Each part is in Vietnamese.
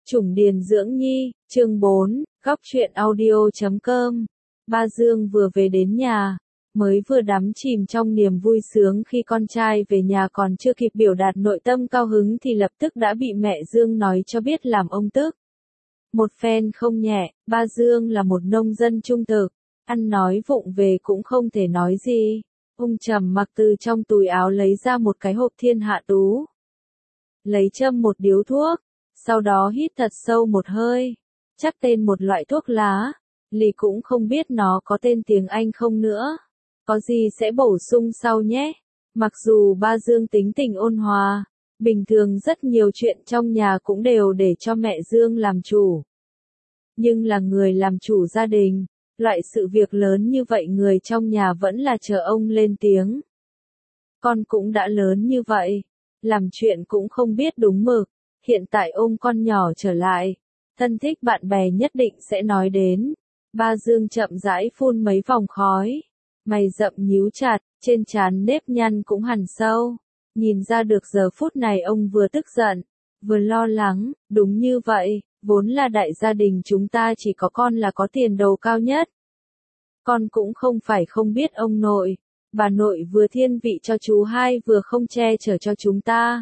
Chủng Điền Dưỡng Nhi, chương 4, góc truyện audio.com. Ba Dương vừa về đến nhà, mới vừa đắm chìm trong niềm vui sướng khi con trai về nhà còn chưa kịp biểu đạt nội tâm cao hứng thì lập tức đã bị mẹ Dương nói cho biết làm ông tức. Một phen không nhẹ, ba Dương là một nông dân trung thực, ăn nói vụng về cũng không thể nói gì. Ông trầm mặc từ trong túi áo lấy ra một cái hộp thiên hạ tú. Lấy châm một điếu thuốc, sau đó hít thật sâu một hơi, chắc tên một loại thuốc lá, Lì cũng không biết nó có tên tiếng Anh không nữa. Có gì sẽ bổ sung sau nhé. Mặc dù ba Dương tính tình ôn hòa, bình thường rất nhiều chuyện trong nhà cũng đều để cho mẹ Dương làm chủ. Nhưng là người làm chủ gia đình, loại sự việc lớn như vậy người trong nhà vẫn là chờ ông lên tiếng. Con cũng đã lớn như vậy, làm chuyện cũng không biết đúng mực. Hiện tại ôm con nhỏ trở lại, thân thích bạn bè nhất định sẽ nói đến. Ba Dương chậm rãi phun mấy vòng khói, mày rậm nhíu chặt, trên trán nếp nhăn cũng hằn sâu. Nhìn ra được giờ phút này ông vừa tức giận, vừa lo lắng. Đúng như vậy, vốn là đại gia đình chúng ta chỉ có con là có tiền đồ cao nhất. Con cũng không phải không biết ông nội, bà nội vừa thiên vị cho chú hai vừa không che chở cho chúng ta.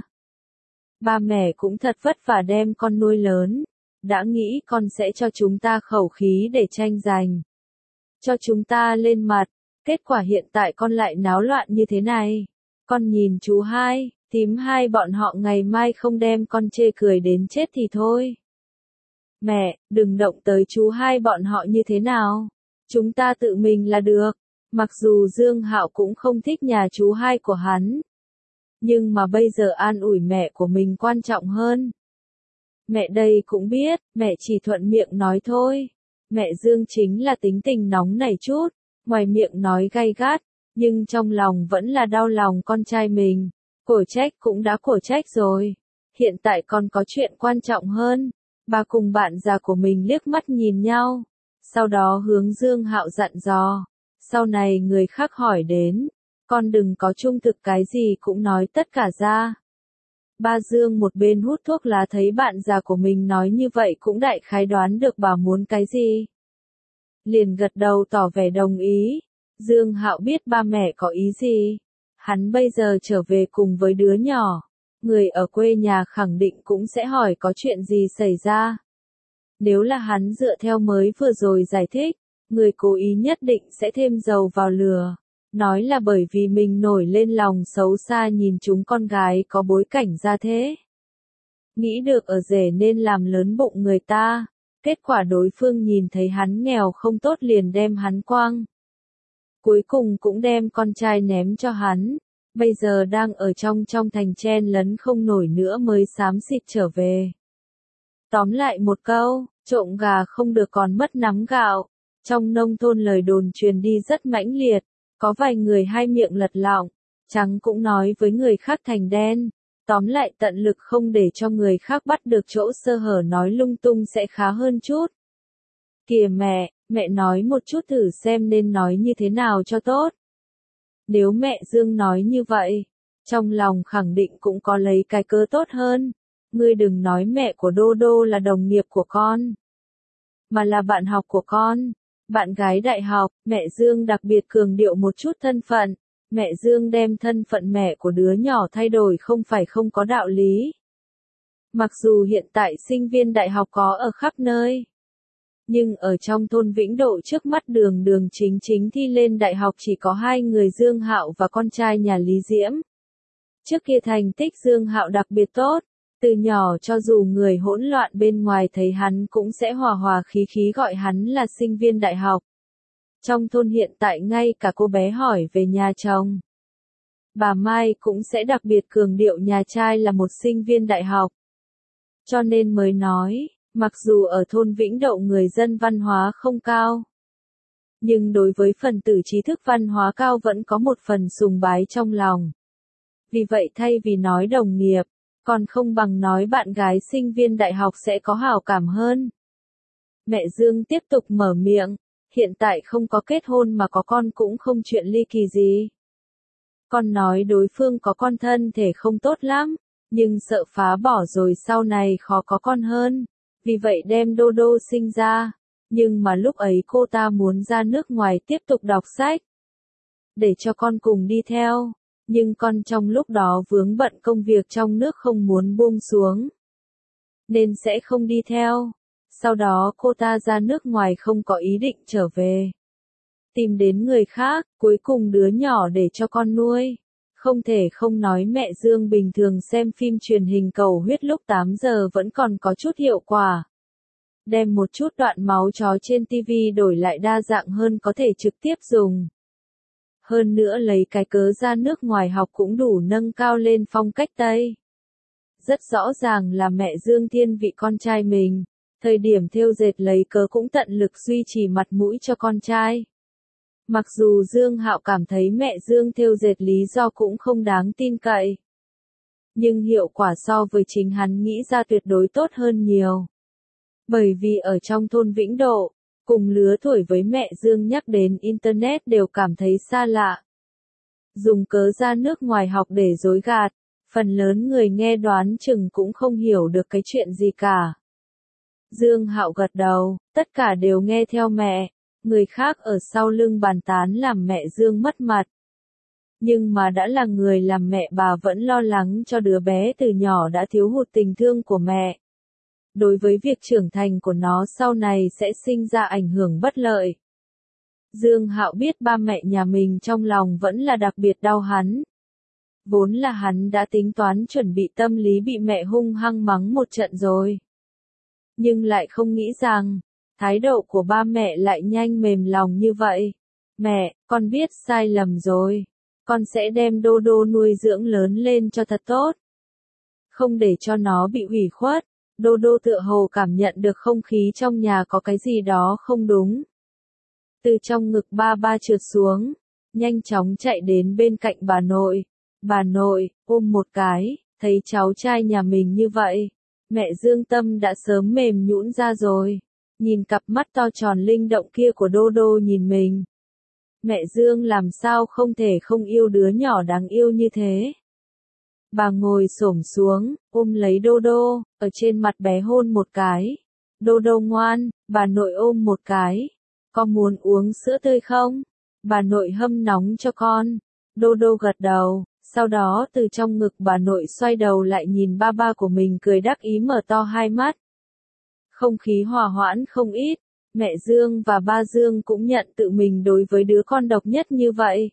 Ba mẹ cũng thật vất vả đem con nuôi lớn, đã nghĩ con sẽ cho chúng ta khẩu khí để tranh giành, cho chúng ta lên mặt, kết quả hiện tại con lại náo loạn như thế này. Con nhìn chú hai, thím hai bọn họ ngày mai không đem con chê cười đến chết thì thôi. Mẹ, đừng động tới chú hai bọn họ như thế nào, chúng ta tự mình là được. Mặc dù Dương Hạo cũng không thích nhà chú hai của hắn, nhưng mà bây giờ an ủi mẹ của mình quan trọng hơn. Mẹ đây cũng biết, mẹ chỉ thuận miệng nói thôi. Mẹ Dương chính là tính tình nóng nảy chút, ngoài miệng nói gay gắt, nhưng trong lòng vẫn là đau lòng con trai mình. Cổ trách cũng đã cổ trách rồi, hiện tại còn có chuyện quan trọng hơn. Bà cùng bạn già của mình liếc mắt nhìn nhau, sau đó hướng Dương Hạo dặn dò. Sau này người khác hỏi đến, con đừng có trung thực cái gì cũng nói tất cả ra. Ba Dương một bên hút thuốc lá thấy bạn già của mình nói như vậy cũng đại khái đoán được bà muốn cái gì. Liền gật đầu tỏ vẻ đồng ý. Dương Hạo biết ba mẹ có ý gì. Hắn bây giờ trở về cùng với đứa nhỏ. Người ở quê nhà khẳng định cũng sẽ hỏi có chuyện gì xảy ra. Nếu là hắn dựa theo mới vừa rồi giải thích, người cố ý nhất định sẽ thêm dầu vào lửa. Nói là bởi vì mình nổi lên lòng xấu xa nhìn chúng con gái có bối cảnh ra thế. Nghĩ được ở rể nên làm lớn bụng người ta. Kết quả đối phương nhìn thấy hắn nghèo không tốt liền đem hắn quăng. Cuối cùng cũng đem con trai ném cho hắn. Bây giờ đang ở trong thành chen lấn không nổi nữa mới xám xịt trở về. Tóm lại một câu, trộm gà không được còn mất nắm gạo. Trong nông thôn lời đồn truyền đi rất mãnh liệt. Có vài người hai miệng lật lọng, trắng cũng nói với người khác thành đen. Tóm lại tận lực không để cho người khác bắt được chỗ sơ hở nói lung tung sẽ khá hơn chút. Kìa mẹ nói một chút thử xem nên nói như thế nào cho tốt. Nếu mẹ Dương nói như vậy, trong lòng khẳng định cũng có lấy cái cớ tốt hơn. Ngươi đừng nói mẹ của Đô Đô là đồng nghiệp của con, mà là bạn học của con. Bạn gái đại học, mẹ Dương đặc biệt cường điệu một chút thân phận. Mẹ Dương đem thân phận mẹ của đứa nhỏ thay đổi không phải không có đạo lý. Mặc dù hiện tại sinh viên đại học có ở khắp nơi, nhưng ở trong thôn Vĩnh Độ trước mắt đường chính thi lên đại học chỉ có hai người Dương Hạo và con trai nhà Lý Diễm. Trước kia thành tích Dương Hạo đặc biệt tốt. Từ nhỏ cho dù người hỗn loạn bên ngoài thấy hắn cũng sẽ hòa hòa khí khí gọi hắn là sinh viên đại học. Trong thôn hiện tại ngay cả cô bé hỏi về nhà chồng, bà Mai cũng sẽ đặc biệt cường điệu nhà trai là một sinh viên đại học. Cho nên mới nói, mặc dù ở thôn Vĩnh Đậu người dân văn hóa không cao, nhưng đối với phần tử trí thức văn hóa cao vẫn có một phần sùng bái trong lòng. Vì vậy thay vì nói đồng nghiệp, còn không bằng nói bạn gái sinh viên đại học sẽ có hảo cảm hơn. Mẹ Dương tiếp tục mở miệng, hiện tại không có kết hôn mà có con cũng không chuyện ly kỳ gì. Con nói đối phương có con thân thể không tốt lắm, nhưng sợ phá bỏ rồi sau này khó có con hơn. vì vậy đem Đô Đô sinh ra. Nhưng mà lúc ấy cô ta muốn ra nước ngoài tiếp tục đọc sách. Để cho con cùng đi theo. Nhưng con trong lúc đó vướng bận công việc trong nước không muốn buông xuống. Nên sẽ không đi theo. Sau đó cô ta ra nước ngoài không có ý định trở về. Tìm đến người khác, cuối cùng đứa nhỏ để cho con nuôi. Không thể không nói mẹ Dương bình thường xem phim truyền hình cầu huyết lúc 8 giờ vẫn còn có chút hiệu quả. Đem một chút đoạn máu chó trên TV đổi lại đa dạng hơn có thể trực tiếp dùng. Hơn nữa lấy cái cớ ra nước ngoài học cũng đủ nâng cao lên phong cách Tây. Rất rõ ràng là mẹ Dương thiên vị con trai mình. Thời điểm thêu dệt lấy cớ cũng tận lực duy trì mặt mũi cho con trai. Mặc dù Dương Hạo cảm thấy mẹ Dương thêu dệt lý do cũng không đáng tin cậy. Nhưng hiệu quả so với chính hắn nghĩ ra tuyệt đối tốt hơn nhiều. Bởi vì ở trong thôn Vĩnh Độ, cùng lứa tuổi với mẹ Dương nhắc đến Internet đều cảm thấy xa lạ. Dùng cớ ra nước ngoài học để dối gạt, phần lớn người nghe đoán chừng cũng không hiểu được cái chuyện gì cả. Dương Hạo gật đầu, tất cả đều nghe theo mẹ, người khác ở sau lưng bàn tán làm mẹ Dương mất mặt. Nhưng mà đã là người làm mẹ bà vẫn lo lắng cho đứa bé từ nhỏ đã thiếu hụt tình thương của mẹ. Đối với việc trưởng thành của nó sau này sẽ sinh ra ảnh hưởng bất lợi. Dương Hạo biết ba mẹ nhà mình trong lòng vẫn là đặc biệt đau hắn. Vốn là hắn đã tính toán chuẩn bị tâm lý bị mẹ hung hăng mắng một trận rồi. Nhưng lại không nghĩ rằng, thái độ của ba mẹ lại nhanh mềm lòng như vậy. Mẹ, con biết sai lầm rồi. Con sẽ đem Đô Đô nuôi dưỡng lớn lên cho thật tốt. Không để cho nó bị hủy khuất. Đô Đô tựa hồ cảm nhận được không khí trong nhà có cái gì đó không đúng. Từ trong ngực ba ba trượt xuống, nhanh chóng chạy đến bên cạnh bà nội. Bà nội, ôm một cái, thấy cháu trai nhà mình như vậy. Mẹ Dương tâm đã sớm mềm nhũn ra rồi. Nhìn cặp mắt to tròn linh động kia của Đô Đô nhìn mình. Mẹ Dương làm sao không thể không yêu đứa nhỏ đáng yêu như thế. Bà ngồi xổm xuống, ôm lấy Đô Đô, ở trên mặt bé hôn một cái. Đô Đô ngoan, bà nội ôm một cái. Con muốn uống sữa tươi không? Bà nội hâm nóng cho con. Đô Đô gật đầu, sau đó từ trong ngực bà nội xoay đầu lại nhìn ba ba của mình cười đắc ý mở to hai mắt. Không khí hòa hoãn không ít, mẹ Dương và ba Dương cũng nhận tự mình đối với đứa con độc nhất như vậy.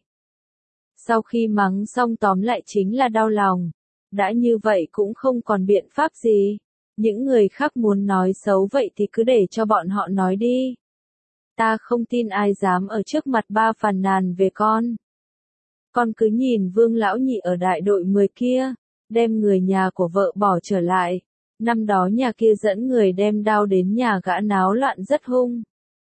Sau khi mắng xong tóm lại chính là đau lòng. Đã như vậy cũng không còn biện pháp gì. Những người khác muốn nói xấu vậy thì cứ để cho bọn họ nói đi. Ta không tin ai dám ở trước mặt ba phàn nàn về con. Con cứ nhìn Vương lão nhị ở đại đội 10 kia, đem người nhà của vợ bỏ trở lại. Năm đó nhà kia dẫn người đem đao đến nhà gã náo loạn rất hung.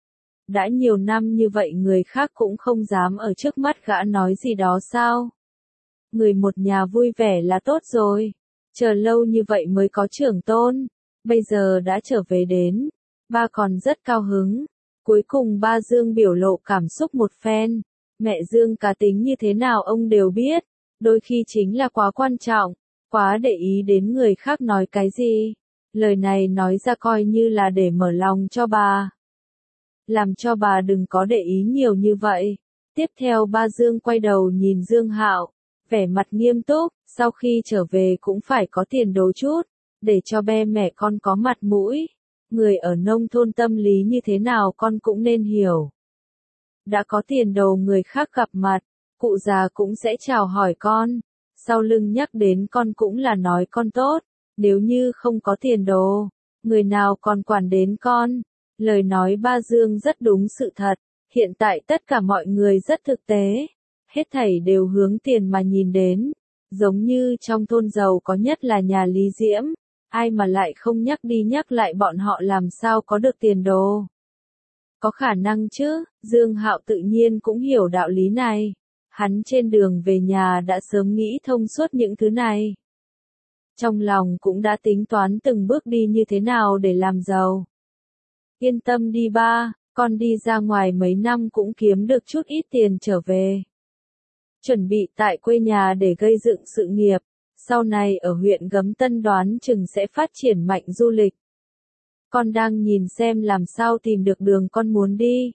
Đã nhiều năm như vậy người khác cũng không dám ở trước mắt gã nói gì đó sao? Người một nhà vui vẻ là tốt rồi. Chờ lâu như vậy mới có trưởng tôn. Bây giờ đã trở về đến. Ba còn rất cao hứng. Cuối cùng ba Dương biểu lộ cảm xúc một phen. Mẹ Dương cá tính như thế nào ông đều biết. Đôi khi chính là quá quan trọng. Quá để ý đến người khác nói cái gì. Lời này nói ra coi như là để mở lòng cho bà. Làm cho bà đừng có để ý nhiều như vậy. Tiếp theo ba Dương quay đầu nhìn Dương Hạo. Vẻ mặt nghiêm túc, sau khi trở về cũng phải có tiền đồ chút, để cho ba mẹ con có mặt mũi. Người ở nông thôn tâm lý như thế nào con cũng nên hiểu. Đã có tiền đồ người khác gặp mặt, cụ già cũng sẽ chào hỏi con. Sau lưng nhắc đến con cũng là nói con tốt, nếu như không có tiền đồ, người nào còn quản đến con. Lời nói ba Dương rất đúng sự thật, hiện tại tất cả mọi người rất thực tế. Hết thảy đều hướng tiền mà nhìn đến. Giống như trong thôn giàu có nhất là nhà Lý Diễm. Ai mà lại không nhắc đi nhắc lại bọn họ làm sao có được tiền đồ. Có khả năng chứ, Dương Hạo tự nhiên cũng hiểu đạo lý này. Hắn trên đường về nhà đã sớm nghĩ thông suốt những thứ này. Trong lòng cũng đã tính toán từng bước đi như thế nào để làm giàu. Yên tâm đi ba, con đi ra ngoài mấy năm cũng kiếm được chút ít tiền trở về. Chuẩn bị tại quê nhà để gây dựng sự nghiệp, sau này ở huyện Gấm Tân đoán chừng sẽ phát triển mạnh du lịch. Con đang nhìn xem làm sao tìm được đường con muốn đi.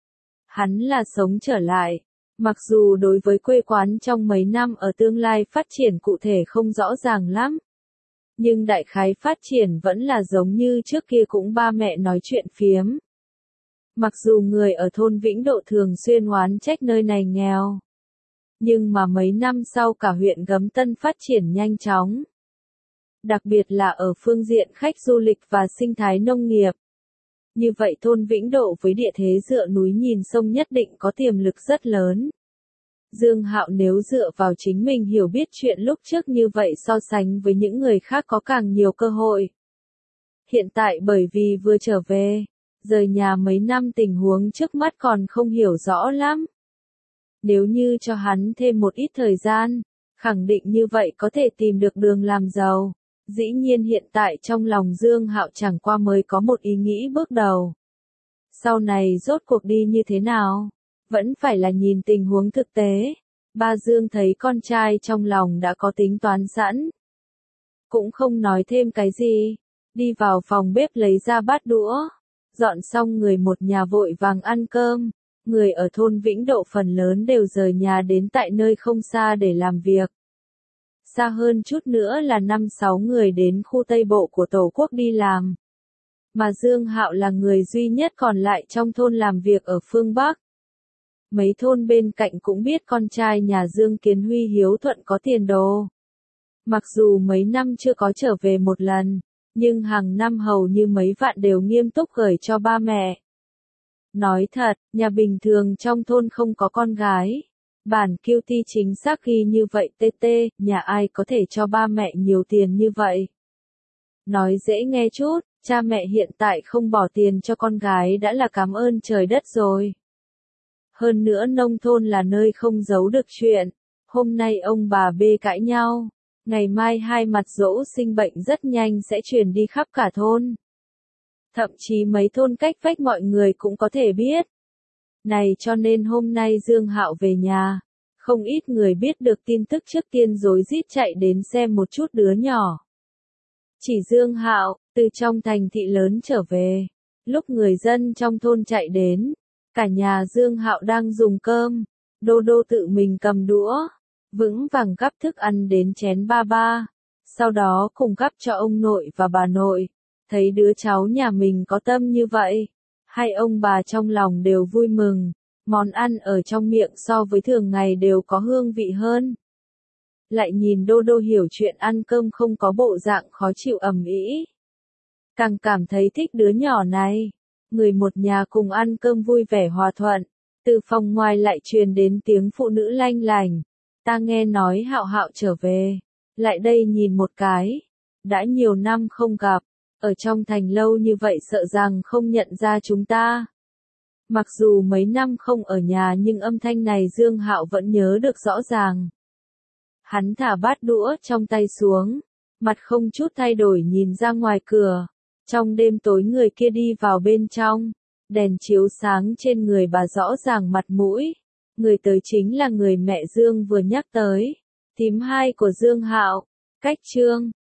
Hắn là sống trở lại. Mặc dù đối với quê quán trong mấy năm ở tương lai phát triển cụ thể không rõ ràng lắm. Nhưng đại khái phát triển vẫn là giống như trước kia, cũng ba mẹ nói chuyện phiếm. Mặc dù người ở thôn Vĩnh Độ thường xuyên oán trách nơi này nghèo. Nhưng mà mấy năm sau cả huyện Gấm Tân phát triển nhanh chóng. Đặc biệt là ở phương diện khách du lịch và sinh thái nông nghiệp. Như vậy thôn Vĩnh Độ với địa thế dựa núi nhìn sông nhất định có tiềm lực rất lớn. Dương Hạo nếu dựa vào chính mình hiểu biết chuyện lúc trước như vậy so sánh với những người khác có càng nhiều cơ hội. Hiện tại bởi vì vừa trở về, rời nhà mấy năm tình huống trước mắt còn không hiểu rõ lắm. Nếu như cho hắn thêm một ít thời gian, khẳng định như vậy có thể tìm được đường làm giàu. Dĩ nhiên hiện tại trong lòng Dương Hạo chẳng qua mới có một ý nghĩ bước đầu. Sau này rốt cuộc đi như thế nào? Vẫn phải là nhìn tình huống thực tế. Ba Dương thấy con trai trong lòng đã có tính toán sẵn. Cũng không nói thêm cái gì. Đi vào phòng bếp lấy ra bát đũa. Dọn xong người một nhà vội vàng ăn cơm. Người ở thôn Vĩnh Độ phần lớn đều rời nhà đến tại nơi không xa để làm việc. Xa hơn chút nữa là 5-6 người đến khu Tây Bộ của Tổ quốc đi làm. Mà Dương Hạo là người duy nhất còn lại trong thôn làm việc ở phương Bắc. Mấy thôn bên cạnh cũng biết con trai nhà Dương Kiến Huy hiếu thuận có tiền đồ. Mặc dù mấy năm chưa có trở về một lần, nhưng hàng năm hầu như mấy vạn đều nghiêm túc gửi cho ba mẹ. Nói thật, nhà bình thường trong thôn không có con gái. Bản QT chính xác ghi như vậy TT, nhà ai có thể cho ba mẹ nhiều tiền như vậy. Nói dễ nghe chút, cha mẹ hiện tại không bỏ tiền cho con gái đã là cảm ơn trời đất rồi. Hơn nữa nông thôn là nơi không giấu được chuyện. Hôm nay ông bà B cãi nhau. Ngày mai hai mặt dỗ sinh bệnh rất nhanh sẽ truyền đi khắp cả thôn. Thậm chí mấy thôn cách vách mọi người cũng có thể biết. Này cho nên hôm nay Dương Hạo về nhà. Không ít người biết được tin tức trước tiên rối rít chạy đến xem một chút đứa nhỏ. Chỉ Dương Hạo, từ trong thành thị lớn trở về. Lúc người dân trong thôn chạy đến. Cả nhà Dương Hạo đang dùng cơm. Đô Đô tự mình cầm đũa. Vững vàng gắp thức ăn đến chén ba ba. Sau đó cùng gắp cho ông nội và bà nội. Thấy đứa cháu nhà mình có tâm như vậy. Hai ông bà trong lòng đều vui mừng. Món ăn ở trong miệng so với thường ngày đều có hương vị hơn. Lại nhìn Đô Đô hiểu chuyện ăn cơm không có bộ dạng khó chịu ầm ĩ. Càng cảm thấy thích đứa nhỏ này. Người một nhà cùng ăn cơm vui vẻ hòa thuận. Từ phòng ngoài lại truyền đến tiếng phụ nữ lanh lành. Ta nghe nói Hạo Hạo trở về. Lại đây nhìn một cái. Đã nhiều năm không gặp. Ở trong thành lâu như vậy sợ rằng không nhận ra chúng ta. Mặc dù mấy năm không ở nhà nhưng âm thanh này Dương Hạo vẫn nhớ được rõ ràng. Hắn thả bát đũa trong tay xuống. Mặt không chút thay đổi nhìn ra ngoài cửa. Trong đêm tối người kia đi vào bên trong. Đèn chiếu sáng trên người bà rõ ràng mặt mũi. Người tới chính là người mẹ Dương vừa nhắc tới. Thím hai của Dương Hạo. Cách chương